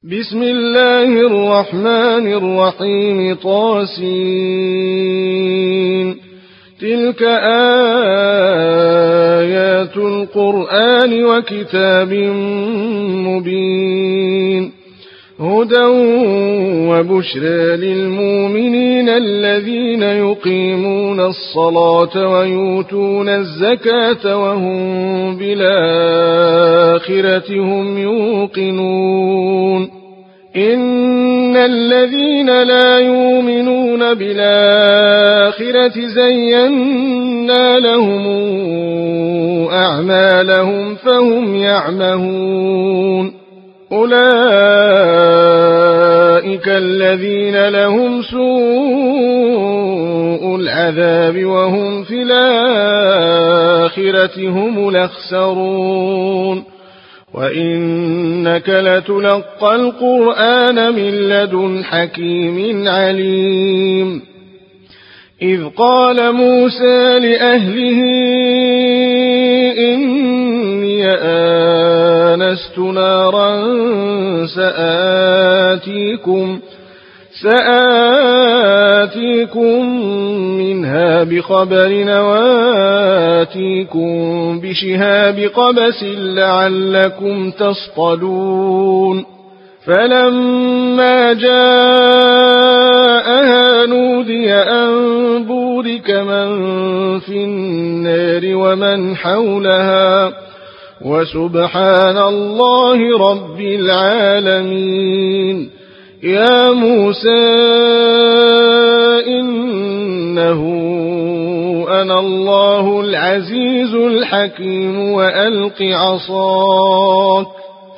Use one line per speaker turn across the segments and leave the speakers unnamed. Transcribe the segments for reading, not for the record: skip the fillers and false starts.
بسم الله الرحمن الرحيم طاسين تلك آيات القرآن وكتاب مبين هدى وبشرى للمؤمنين الذين يقيمون الصلاة ويؤتون الزكاة وهم بالآخرة هم يوقنون إن الذين لا يؤمنون بالآخرة زينا لهم أعمالهم فهم يعمهون أولئك الذين لهم سوء العذاب وهم في الآخرة هم الأخسرون وإنك لتلقى القرآن من لدن حكيم عليم إذ قال موسى لأهله إني آنست نارا سآتيكم منها بخبر وآتيكم بشهاب قبس لعلكم تصطلون فلما جاءها نودي أن بورك من في النار ومن حولها وسبحان الله رب العالمين يا موسى إنه أنا الله العزيز الحكيم وألق عصاك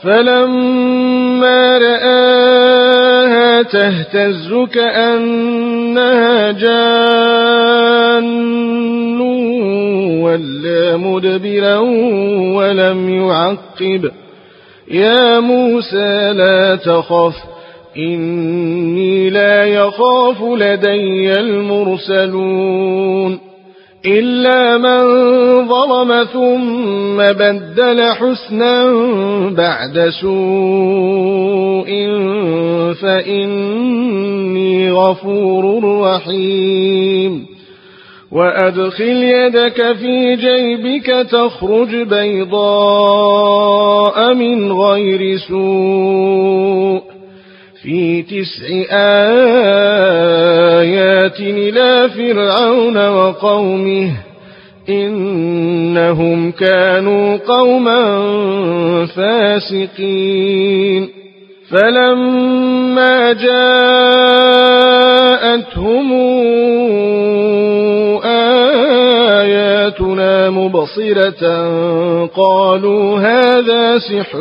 فلما رآها تهتز كأنها جان ولا مدبرا ولم يعقب يا موسى لا تخف إني لا يخاف لدي المرسلون إلا من ظلم ثم بدل حسنا بعد سوء فإني غفور رحيم وأدخل يدك في جيبك تخرج بيضاء من غير سوء في 9 آيات إلى فرعون وقومه إنهم كانوا قوما فاسقين فلما جاءتهم آياتنا مبصرة قالوا هذا سحر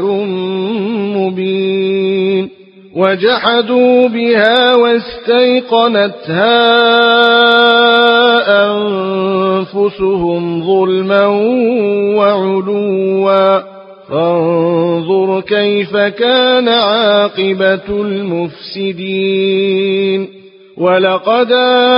مبين وجحدوا بها واستيقنتها أنفسهم ظلما وعلوا فانظر كيف كان عاقبة المفسدين ولقد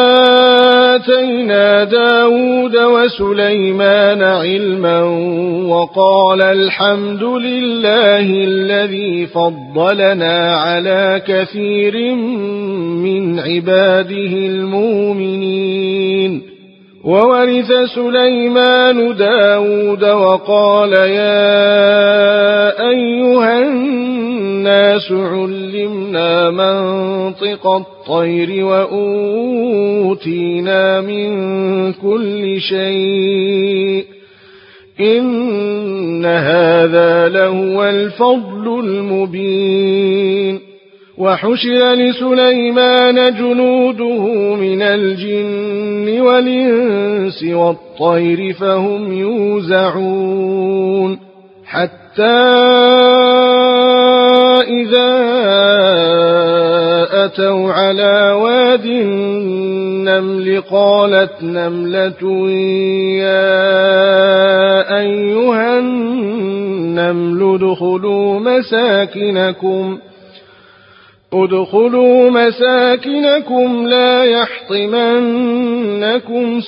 آتينا داود وسليمان علما وقال الحمد لله الذي فضلنا على كثير من عباده المؤمنين وورث سليمان داود وقال يا أيها الناس علمنا منطق الطير وأوتينا من كل شيء إن هذا لهو الفضل المبين وحشر لسليمان جنوده من الجن والإنس والطير فهم يوزعون حتى إذا أتوا على واد النمل قالت نملة يا أيها النمل ادخلوا مساكنكم لا يحطمنكم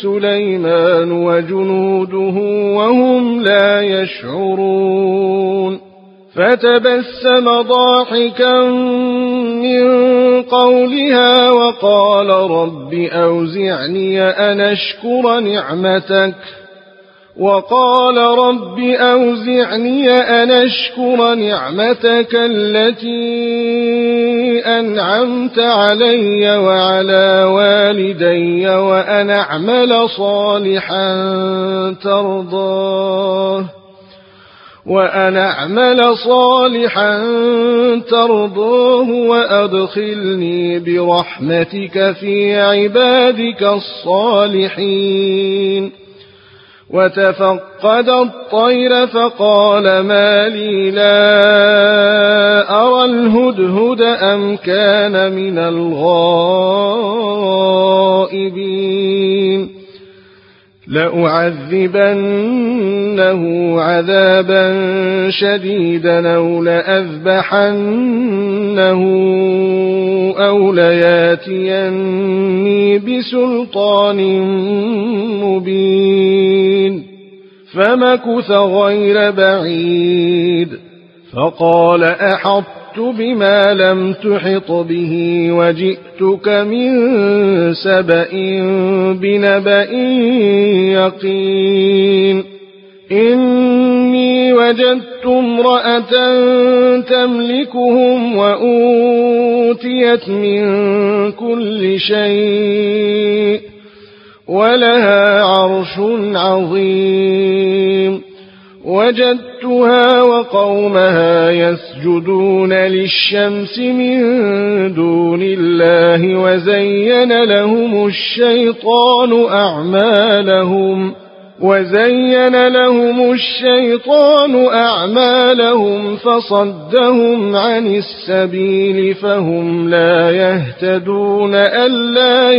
سليمان وجنوده وهم لا يشعرون فتبسم ضاحكا من قولها وقال رب أوزعني أن أشكر نعمتك التي أنعمت علي وعلى والدي وأن أعمل صالحا ترضاه وأدخلني برحمتك في عبادك الصالحين. وتفقد الطير فقال ما لي لا أرى الهدهد أم كان من الغائبين لأعذبنه عذابا شديدا أو لأذبحنه أو لياتيني بسلطان مبين. فمكث غير بعيد فقال أحطت بما لم تحط به وجئتك من سبأ بنبأ يقين. إني وجدت امرأة تملكهم وأوتيت من كل شيء ولها عرش عظيم. وجدتها وقومها يسجدون للشمس من دون الله وزين لهم الشيطان أعمالهم فصدهم عن السبيل فهم لا يهتدون. ألا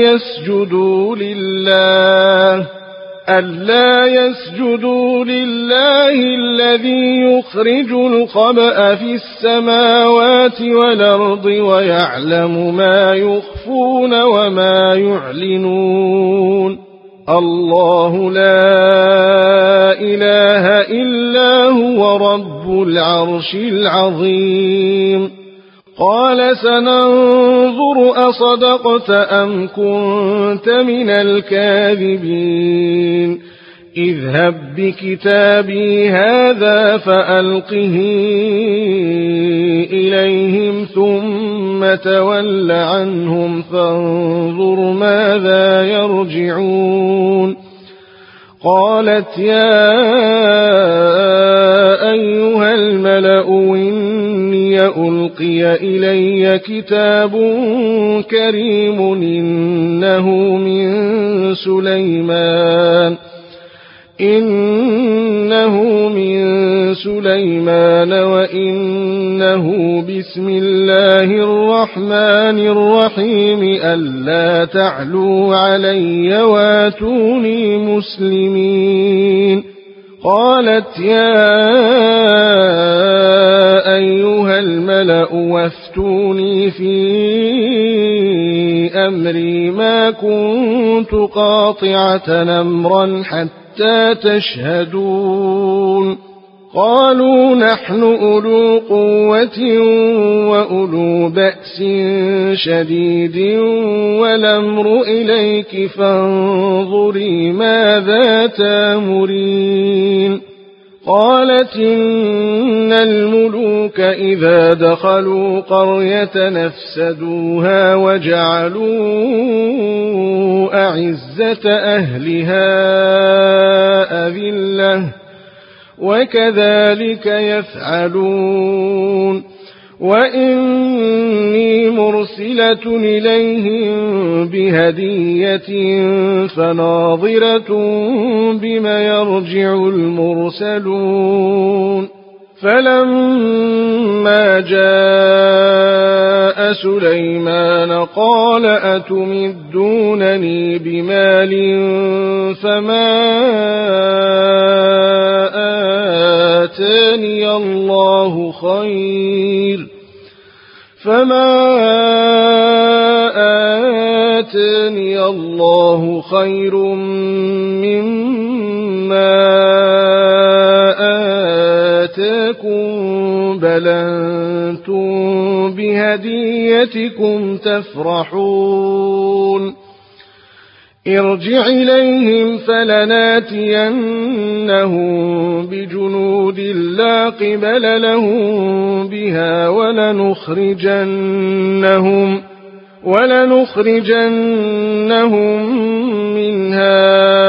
يسجدوا لله الذي يخرج الخبأ في السماوات والأرض ويعلم ما يخفون وما يعلنون. الله لا إله إلا هو رب العرش العظيم. قال سننظر أصدقت أم كنت من الكاذبين. اذهب بكتابي هذا فألقه إليهم ثم تول عنهم فانظر ماذا يرجعون. قالت يا أيها الملأ إني ألقي إلي كتاب كريم إنه من سليمان وإنه بسم الله الرحمن الرحيم ألا تعلوا علي واتوني مسلمين. قالت يا أيها الملأ وافتوني في أمري ما كنت قاطعة أمرا حتى تشهدون. قالوا نحن أولو قوة وأولو بأس شديد والأمر إليك فانظري ماذا تأمرين. قالت إن الملوك إذا دخلوا قرية نفسدوها وجعلوا أعزة أهلها أذلة وكذلك يفعلون. وإني مرسلة إليهم بهدية فناظرة بما يرجع المرسلون. فلما جاء سليمان قال أتمدونني بمال فما آتاني الله خير مما آتاكم بل أنتم بهديتكم تفرحون ارجع إليهم فلناتينهم بجنود لا قبل لهم بها ولنخرجنهم منها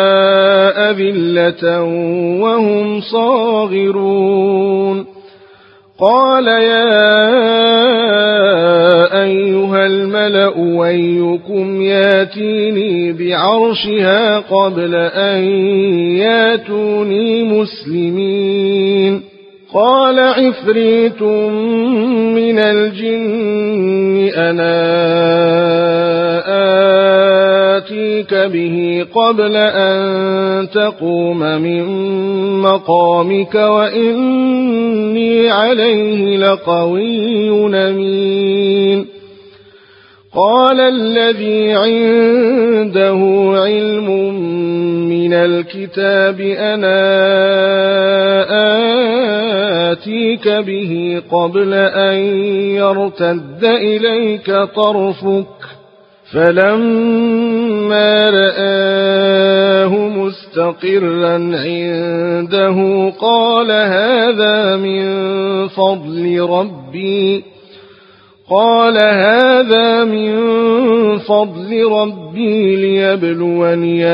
أذلة وهم صاغرون قال يا أيها الملأ أيكم ياتيني بعرشها قبل أن ياتوني مسلمين قال عفريت من الجن أنا آتيك به قبل أن تقوم من مقامك وإني عليه لقوي أمين قال الذي عنده علم من الكتاب أنا آتيك به قبل أن يرتد إليك طرفك فلما رآه مستقرا عنده قال هذا من فضل ربي ليبلوني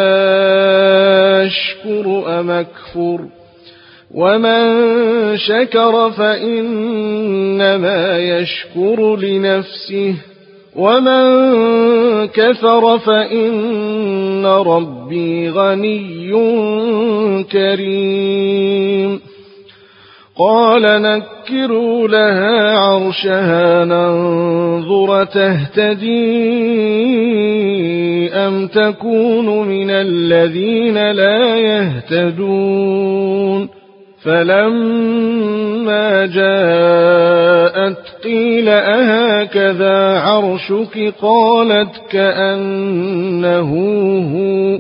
أشكر أم أكفر ومن شكر فإنما يشكر لنفسه ومن كفر فإن ربي غني كريم قال نكروا لها عرشها ننظر تهتدي أم تكون من الذين لا يهتدون فلما جاءت قيل أهكذا عرشك قالت كأنه هو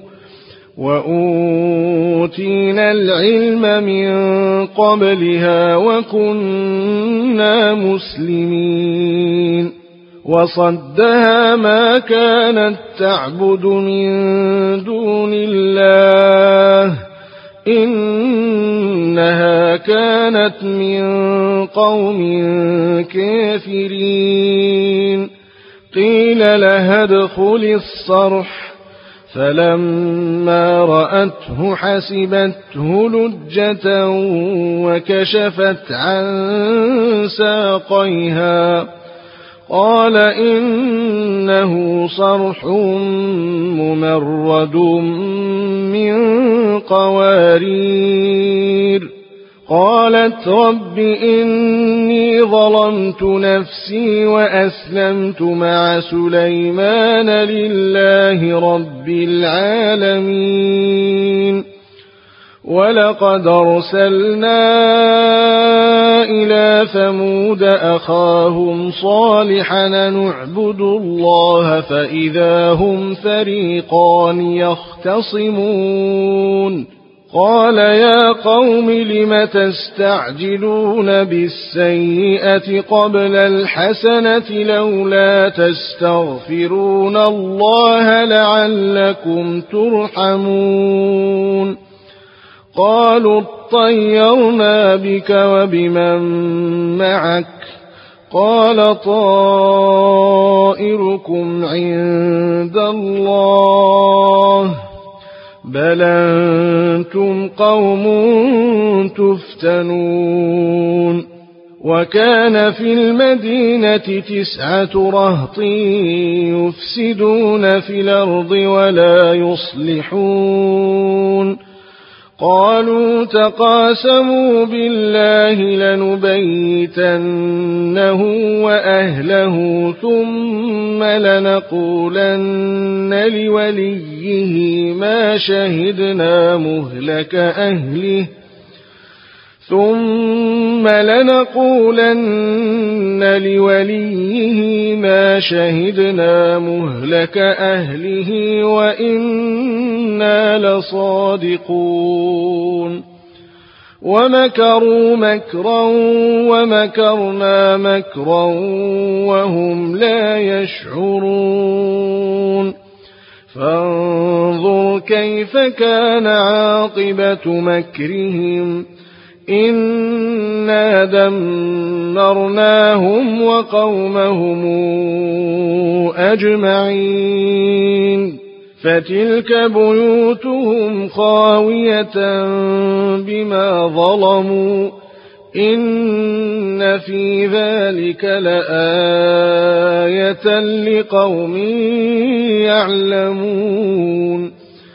وأوتينا العلم من قبلها وكنا مسلمين وصدها ما كانت تعبد من دون الله إنها كانت من قوم كافرين قيل لها ادخل الصرح فلما رأته حسبته لجة وكشفت عن ساقيها قال إنه صرح ممرد من قوارير قالت رب إني ظلمت نفسي وأسلمت مع سليمان لله رب العالمين ولقد أرسلنا إلى ثمود أخاهم صالحا نعبد الله فإذا هم فريقان يختصمون قال يا قوم لم تستعجلون بالسيئة قبل الحسنة لولا تستغفرون الله لعلكم ترحمون قالوا اطيرنا بك وبمن معك قال طائركم عند الله بل أنتم قوم تفتنون وكان في المدينة 9 رهط يفسدون في الأرض ولا يصلحون قالوا تقاسموا بالله لنبيتنه وأهله ثم لنقولن لوليه ما شهدنا مهلك أهله وإنا لصادقون ومكروا مكرا ومكرنا مكرا وهم لا يشعرون فانظر كيف كان عاقبة مكرهم إنا دمرناهم وقومهم أجمعين فتلك بيوتهم خاوية بما ظلموا إن في ذلك لآية لقوم يعلمون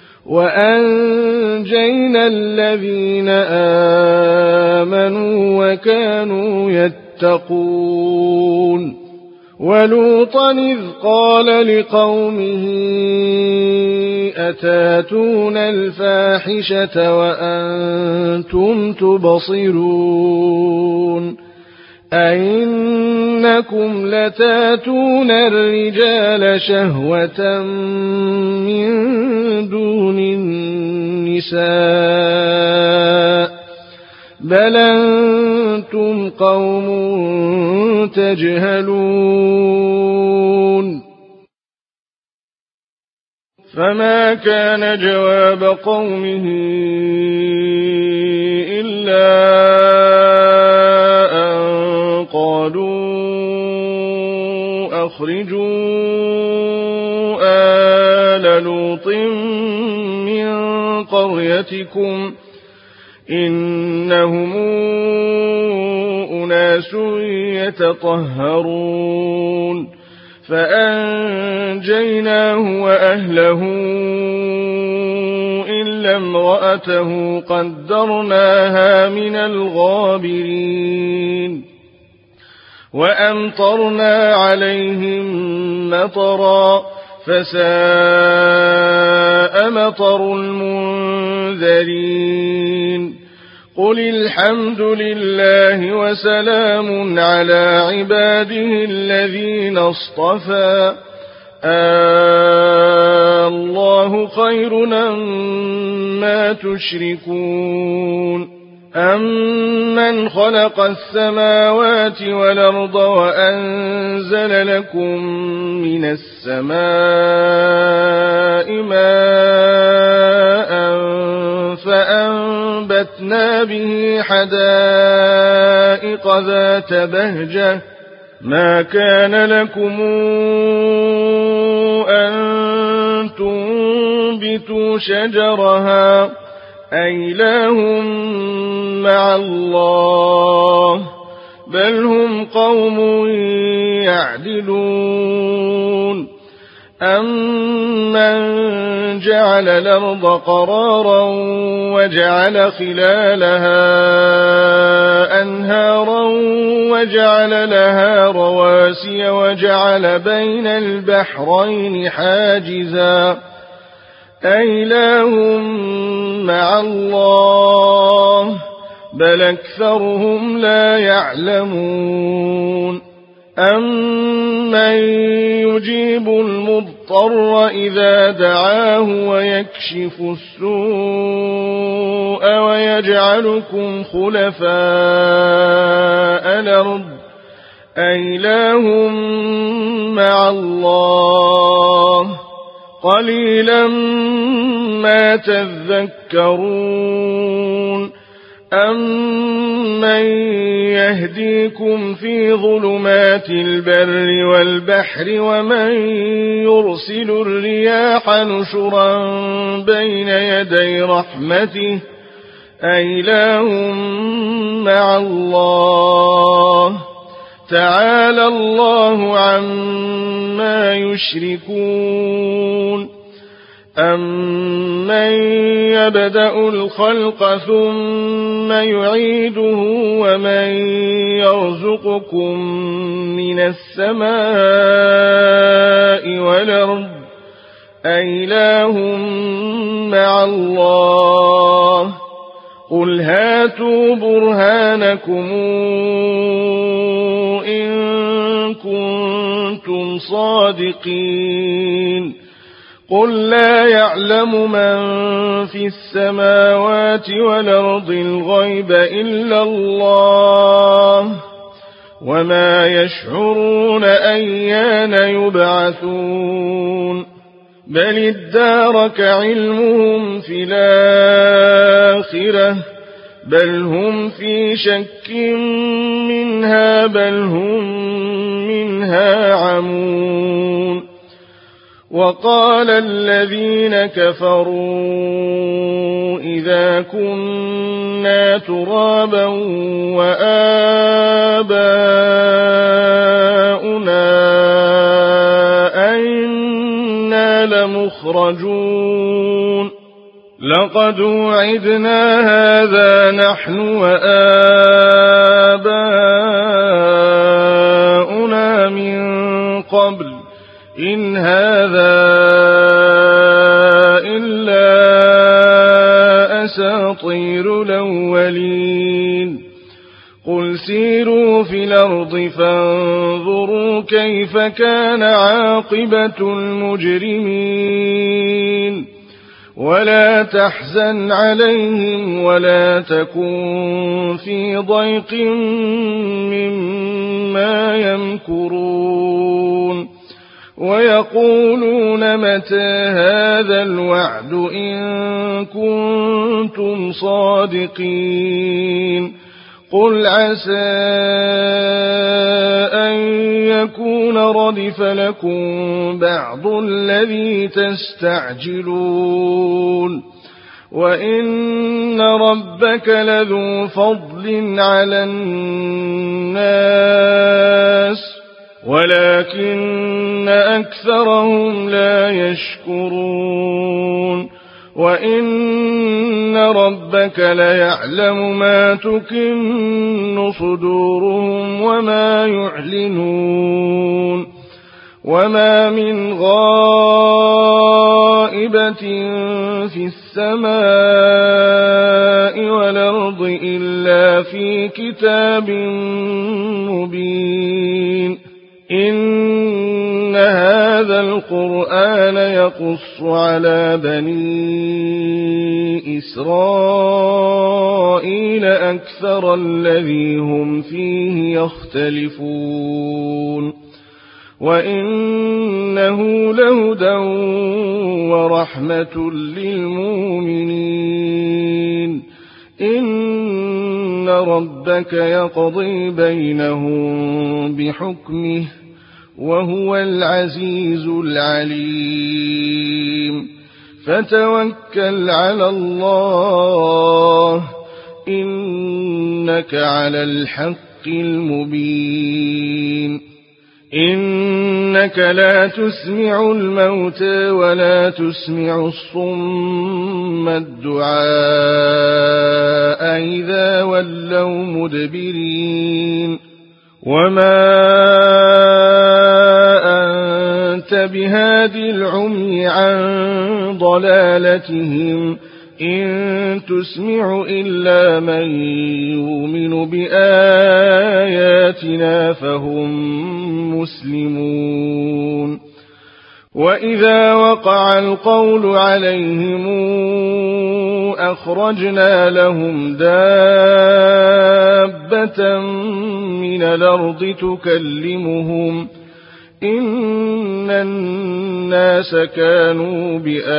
وأنجينا الذين آمنوا وكانوا يتقون ولوطا إذ قال لقومه أتاتون الفاحشة وأنتم تبصرون أئنكم لتاتون الرجال شهوة من دون النساء بل أنتم قوم تجهلون فما كان جواب قومه إلا أن قالوا أخرجوا آل لوط من قريتكم إنهم أناس يتطهرون فأنجيناه وأهله إلا امرأته قدرناها من الغابرين وأمطرنا عليهم مطرا فساء مطر المنذرين قل الحمد لله وسلام على عباده الذين اصطفى الله خير أما تشركون أمن خلق السماوات والأرض وأنزل لكم من السماء ماء فأنبتنا به حدائق ذات بهجة ما كان لكم أن تنبتوا شجرها أإله مع الله بل هم قوم يعدلون أمن جعل الأرض قرارا وجعل خلالها أنهارا وجعل لها رواسي وجعل بين البحرين حاجزا أإله مع الله بل أكثرهم لا يعلمون أمن يجيب المضطر إذا دعاه ويكشف السوء ويجعلكم خلفاء الأرض أإله مع الله قليلا ما تذكرون أمن يهديكم في ظلمات البر والبحر ومن يرسل الرياح نشرا بين يدي رحمته أإله مع الله تعالى الله عما يشركون أمن يبدأ الخلق ثم يعيده ومن يرزقكم من السماء والأرض أإله مع الله قل هاتوا برهانكم إن كنتم صادقين قل لا يعلم من في السماوات والأرض الغيب إلا الله وما يشعرون أيان يبعثون بل ادارك علمهم في الآخرة بل هم في شك منها بل هم منها عمون وقال الذين كفروا إذا كنا ترابا وآباؤنا أئنا لمخرجون لقد وعدنا هذا نحن وآباؤنا من قبل إن هذا إلا أساطير الأولين قل سيروا في الأرض فانظروا كيف كان عاقبة المجرمين ولا تحزن عليهم ولا تكن في ضيق مما يمكرون ويقولون متى هذا الوعد إن كنتم صادقين قل عسى أن يكون ردف لكم بعض الذي تستعجلون وإن ربك لذو فضل على الناس ولكن أكثرهم لا يشكرون وإن ربك ليعلم ما تكن صدورهم وما يعلنون وما من غائبة في السماء والأرض إلا في كتاب مبين إن هذا القرآن يقص على بني إسرائيل أكثر الذي هم فيه يختلفون وإنه لهدى ورحمة للمؤمنين إن ربك يقضي بينهم بحكمه وهو العزيز العليم فتوكل على الله إنك على الحق المبين إنك لا تسمع الموتى ولا تسمع الصم الدعاء إذا ولوا مدبرين وما أنت بهادي العمي عن ضلالتهم إن تسمع إلا من يؤمن بآياتنا فهم مسلمون وإذا وقع القول عليهم أخرجنا لهم دابة من الأرض تكلمهم إن الناس كانوا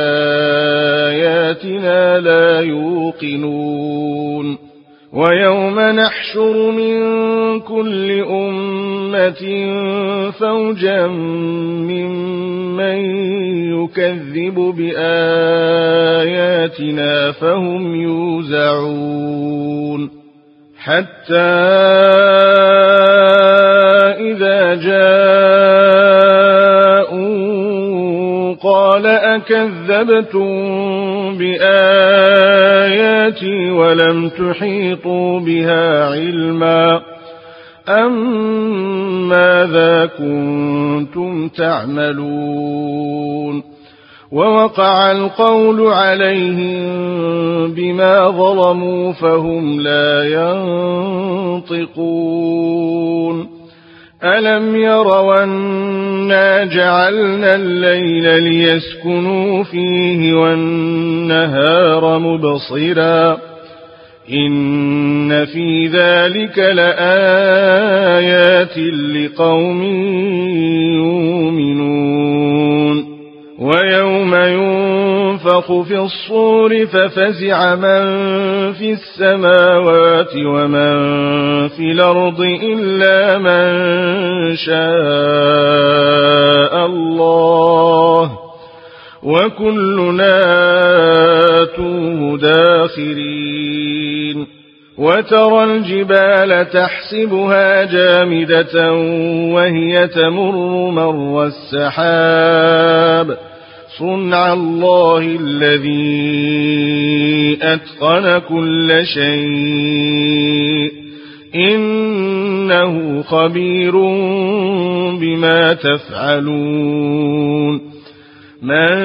بآياتنا لا يوقنون ويوم نحشر من كل أمة فوجا ممن يكذب بآياتنا فهم يوزعون حتى إذا جاءوا قال أكذبتم بآياتي ولم تحيطوا بها علما أم ماذا كنتم تعملون ووقع القول عليهم بما ظلموا فهم لا ينطقون ألم يروا أنا جعلنا الليل ليسكنوا فيه والنهار مبصرا إن في ذلك لآيات لقوم يؤمنون ويوم ينفخ في الصور ففزع من في السماوات ومن في الأرض إلا من شاء الله وكلنا آتوه داخرين وترى الجبال تحسبها جامدة وهي تمر مر السحاب صنع الله الذي أتقن كل شيء إنه خبير بما تفعلون من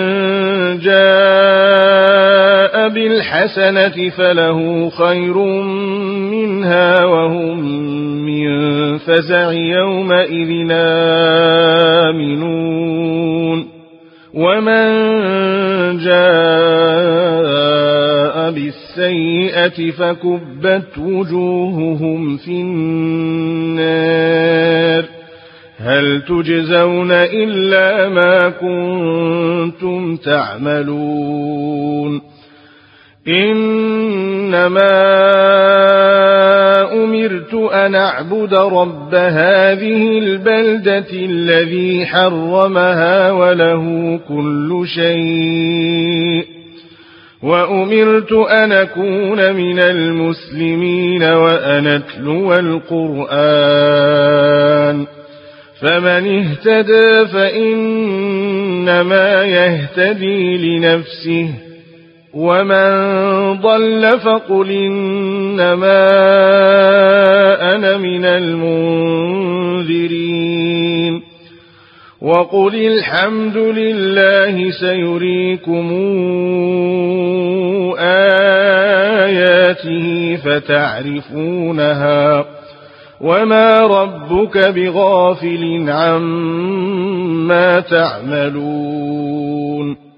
جاء بالحسنة فله خير منها وهم من فزع يومئذ آمنون ومن جاء بالسيئة فكبت وجوههم في النار هل تجزون إلا ما كنتم تعملون إنما أمرت أن أعبد رب هذه البلدة الذي حرمها وله كل شيء وأمرت أن أكون من المسلمين وأن أتلو القرآن فمن اهتدى فإنما يهتدي لنفسه ومن ضل فقل إنما أنا من المنذرين وقل الحمد لله سيريكم آياته فتعرفونها وما ربك بغافل عما تعملون